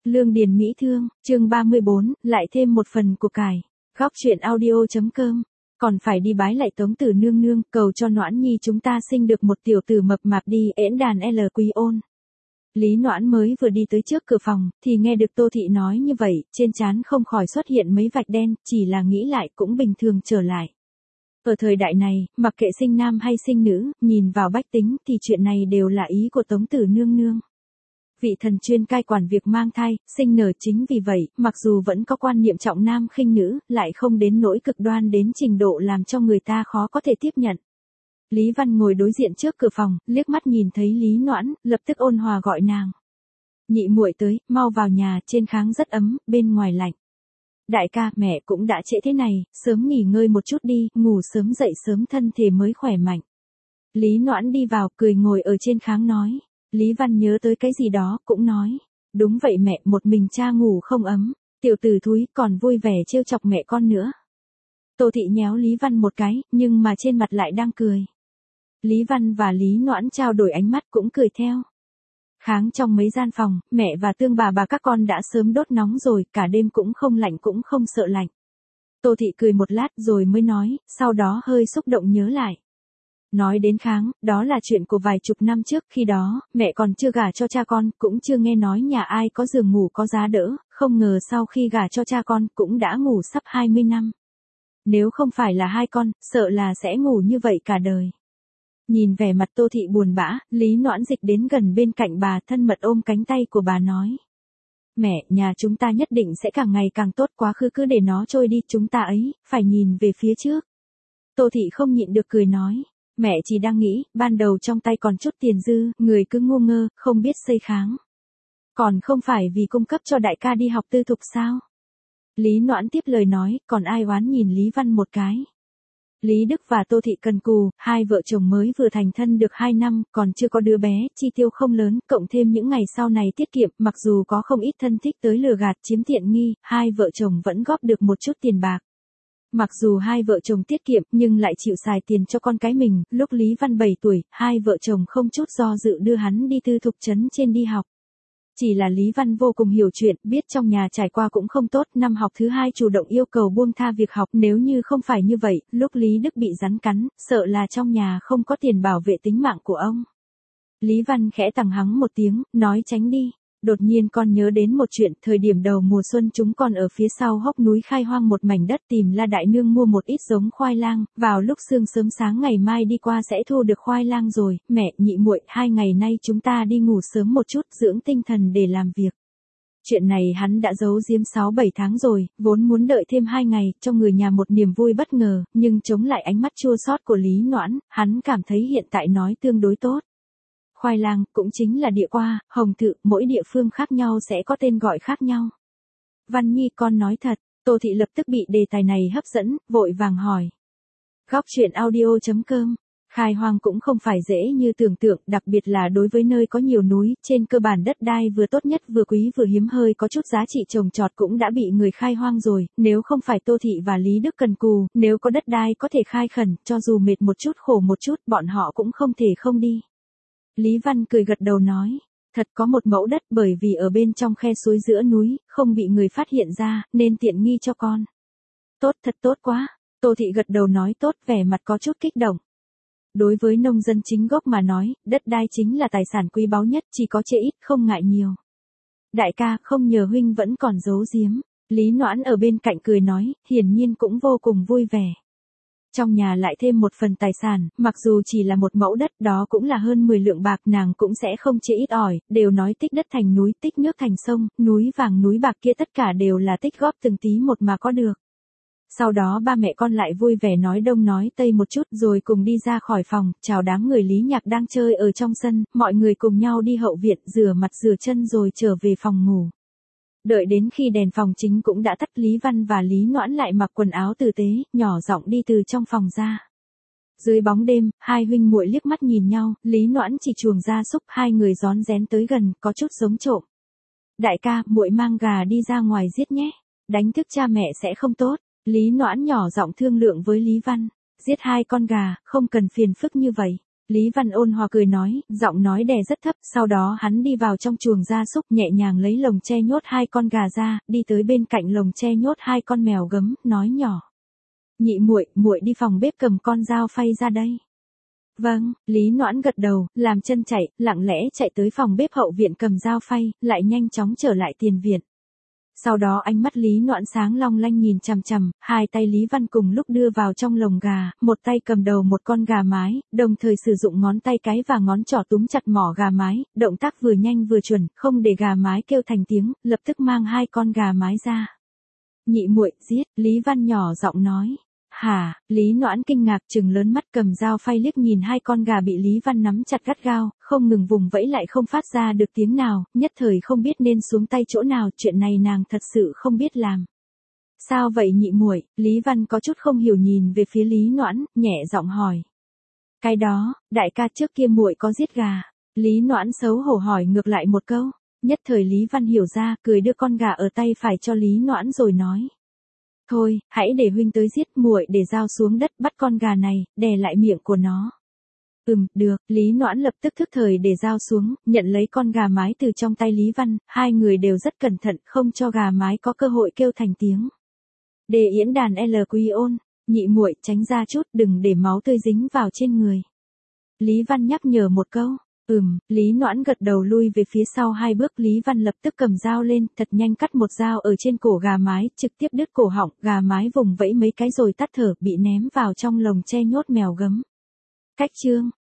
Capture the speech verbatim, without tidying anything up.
Lương Điền Mỹ Thương, chương ba mươi bốn, lại thêm một phần của cải. Góc truyện audio.com. Còn phải đi bái lại Tống Tử nương nương, cầu cho Noãn Nhi chúng ta sinh được một tiểu tử mập mạp đi, ễn đàn L Quý Ôn. Lý Noãn mới vừa đi tới trước cửa phòng, thì nghe được Tô Thị nói như vậy, trên trán không khỏi xuất hiện mấy vạch đen, chỉ là nghĩ lại cũng bình thường trở lại. Ở thời đại này, mặc kệ sinh nam hay sinh nữ, nhìn vào bách tính thì chuyện này đều là ý của Tống Tử nương nương. Vị thần chuyên cai quản việc mang thai, sinh nở, chính vì vậy, mặc dù vẫn có quan niệm trọng nam khinh nữ, lại không đến nỗi cực đoan đến trình độ làm cho người ta khó có thể tiếp nhận. Lý Văn ngồi đối diện trước cửa phòng, liếc mắt nhìn thấy Lý Noãn, lập tức ôn hòa gọi nàng. Nhị muội tới, mau vào nhà, trên kháng rất ấm, bên ngoài lạnh. Đại ca, mẹ cũng đã trễ thế này, sớm nghỉ ngơi một chút đi, ngủ sớm dậy sớm thân thể mới khỏe mạnh. Lý Noãn đi vào, cười ngồi ở trên kháng nói. Lý Văn nhớ tới cái gì đó, cũng nói. Đúng vậy mẹ, một mình cha ngủ không ấm. Tiểu tử thúi còn vui vẻ trêu chọc mẹ con nữa. Tô Thị nhéo Lý Văn một cái, nhưng mà trên mặt lại đang cười. Lý Văn và Lý Noãn trao đổi ánh mắt cũng cười theo. Kháng trong mấy gian phòng, mẹ và Tương bà bà các con đã sớm đốt nóng rồi, cả đêm cũng không lạnh cũng không sợ lạnh. Tô Thị cười một lát rồi mới nói, sau đó hơi xúc động nhớ lại. Nói đến kháng, đó là chuyện của vài chục năm trước, khi đó, mẹ còn chưa gả cho cha con, cũng chưa nghe nói nhà ai có giường ngủ có giá đỡ, không ngờ sau khi gả cho cha con, cũng đã ngủ sắp hai mươi năm. Nếu không phải là hai con, sợ là sẽ ngủ như vậy cả đời. Nhìn vẻ mặt Tô Thị buồn bã, Lý Noãn dịch đến gần bên cạnh bà, thân mật ôm cánh tay của bà nói. Mẹ, nhà chúng ta nhất định sẽ càng ngày càng tốt, quá khứ cứ để nó trôi đi, chúng ta ấy, phải nhìn về phía trước. Tô Thị không nhịn được cười nói. Mẹ chỉ đang nghĩ, ban đầu trong tay còn chút tiền dư, người cứ ngu ngơ, không biết xây kháng. Còn không phải vì cung cấp cho đại ca đi học tư thục sao? Lý Noãn tiếp lời nói, còn ai oán nhìn Lý Văn một cái. Lý Đức và Tô Thị cần cù, hai vợ chồng mới vừa thành thân được hai năm, còn chưa có đứa bé, chi tiêu không lớn, cộng thêm những ngày sau này tiết kiệm, mặc dù có không ít thân thích tới lừa gạt chiếm tiện nghi, hai vợ chồng vẫn góp được một chút tiền bạc. Mặc dù hai vợ chồng tiết kiệm, nhưng lại chịu xài tiền cho con cái mình, lúc Lý Văn bảy tuổi, hai vợ chồng không chút do dự đưa hắn đi tư thục trấn trên đi học. Chỉ là Lý Văn vô cùng hiểu chuyện, biết trong nhà trải qua cũng không tốt, năm học thứ hai chủ động yêu cầu buông tha việc học, nếu như không phải như vậy, lúc Lý Đức bị rắn cắn, sợ là trong nhà không có tiền bảo vệ tính mạng của ông. Lý Văn khẽ tằng hắng một tiếng, nói tránh đi. Đột nhiên con nhớ đến một chuyện, thời điểm đầu mùa xuân chúng con ở phía sau hốc núi khai hoang một mảnh đất tìm La Đại Nương mua một ít giống khoai lang, vào lúc sương sớm sáng ngày mai đi qua sẽ thu được khoai lang rồi, mẹ, nhị muội, hai ngày nay chúng ta đi ngủ sớm một chút, dưỡng tinh thần để làm việc. Chuyện này hắn đã giấu giếm sáu bảy tháng rồi, vốn muốn đợi thêm hai ngày, cho người nhà một niềm vui bất ngờ, nhưng chống lại ánh mắt chua xót của Lý Noãn, hắn cảm thấy hiện tại nói tương đối tốt. Khoai lang, cũng chính là địa qua, hồng thự, mỗi địa phương khác nhau sẽ có tên gọi khác nhau. Văn Nhi con nói thật, Tô Thị lập tức bị đề tài này hấp dẫn, vội vàng hỏi. Góc truyện audio.com, khai hoang cũng không phải dễ như tưởng tượng, đặc biệt là đối với nơi có nhiều núi, trên cơ bản đất đai vừa tốt nhất vừa quý vừa hiếm hơi có chút giá trị trồng trọt cũng đã bị người khai hoang rồi, nếu không phải Tô Thị và Lý Đức cần cù, nếu có đất đai có thể khai khẩn, cho dù mệt một chút khổ một chút, bọn họ cũng không thể không đi. Lý Văn cười gật đầu nói, thật có một mẫu đất bởi vì ở bên trong khe suối giữa núi, không bị người phát hiện ra, nên tiện nghi cho con. Tốt, thật tốt quá. Tô Thị gật đầu nói tốt, vẻ mặt có chút kích động. Đối với nông dân chính gốc mà nói, đất đai chính là tài sản quý báu nhất, chỉ có chê ít không ngại nhiều. Đại ca, không nhờ huynh vẫn còn giấu giếm. Lý Noãn ở bên cạnh cười nói, hiển nhiên cũng vô cùng vui vẻ. Trong nhà lại thêm một phần tài sản, mặc dù chỉ là một mẫu đất, đó cũng là hơn mười lượng bạc, nàng cũng sẽ không chê ít ỏi, đều nói tích đất thành núi, tích nước thành sông, núi vàng núi bạc kia tất cả đều là tích góp từng tí một mà có được. Sau đó ba mẹ con lại vui vẻ nói đông nói tây một chút rồi cùng đi ra khỏi phòng, chào đám người Lý Nhạc đang chơi ở trong sân, mọi người cùng nhau đi hậu viện, rửa mặt rửa chân rồi trở về phòng ngủ. Đợi đến khi đèn phòng chính cũng đã tắt, Lý Văn và Lý Noãn lại mặc quần áo tử tế, nhỏ giọng đi từ trong phòng ra. Dưới bóng đêm, hai huynh muội liếc mắt nhìn nhau, Lý Noãn chỉ chuồng gia súc, hai người rón rén tới gần, có chút giống trộm. Đại ca, muội mang gà đi ra ngoài giết nhé, đánh thức cha mẹ sẽ không tốt. Lý Noãn nhỏ giọng thương lượng với Lý Văn, giết hai con gà, không cần phiền phức như vậy. Lý Văn ôn hòa cười nói, giọng nói đè rất thấp, sau đó hắn đi vào trong chuồng gia súc nhẹ nhàng lấy lồng tre nhốt hai con gà ra, đi tới bên cạnh lồng tre nhốt hai con mèo gấm, nói nhỏ. Nhị muội, muội đi phòng bếp cầm con dao phay ra đây. Vâng, Lý Noãn gật đầu, làm chân chạy, lặng lẽ chạy tới phòng bếp hậu viện cầm dao phay, lại nhanh chóng trở lại tiền viện. Sau đó ánh mắt Lý Noãn sáng long lanh nhìn chằm chằm, hai tay Lý Văn cùng lúc đưa vào trong lồng gà, một tay cầm đầu một con gà mái, đồng thời sử dụng ngón tay cái và ngón trỏ túm chặt mỏ gà mái, động tác vừa nhanh vừa chuẩn, không để gà mái kêu thành tiếng, lập tức mang hai con gà mái ra. Nhị muội, giết, Lý Văn nhỏ giọng nói. Hả, Lý Noãn kinh ngạc trừng lớn mắt cầm dao phay liếc nhìn hai con gà bị Lý Văn nắm chặt gắt gao, không ngừng vùng vẫy lại không phát ra được tiếng nào, nhất thời không biết nên xuống tay chỗ nào, chuyện này nàng thật sự không biết làm. Sao vậy nhị muội? Lý Văn có chút không hiểu nhìn về phía Lý Noãn, nhẹ giọng hỏi. Cái đó, đại ca trước kia muội có giết gà. Lý Noãn xấu hổ hỏi ngược lại một câu, nhất thời Lý Văn hiểu ra, cười đưa con gà ở tay phải cho Lý Noãn rồi nói. Thôi, hãy để huynh tới giết, muội để dao xuống đất bắt con gà này, đè lại miệng của nó. Ừm, được, Lý Noãn lập tức thức thời để dao xuống, nhận lấy con gà mái từ trong tay Lý Văn, hai người đều rất cẩn thận, không cho gà mái có cơ hội kêu thành tiếng. Đề yến đàn L Quy ôn, nhị muội tránh ra chút, đừng để máu tươi dính vào trên người. Lý Văn nhắc nhở một câu. Ừm, Lý Noãn gật đầu lui về phía sau hai bước, Lý Văn lập tức cầm dao lên, thật nhanh cắt một dao ở trên cổ gà mái, trực tiếp đứt cổ họng, gà mái vùng vẫy mấy cái rồi tắt thở, bị ném vào trong lồng tre nhốt mèo gấm. Cách chương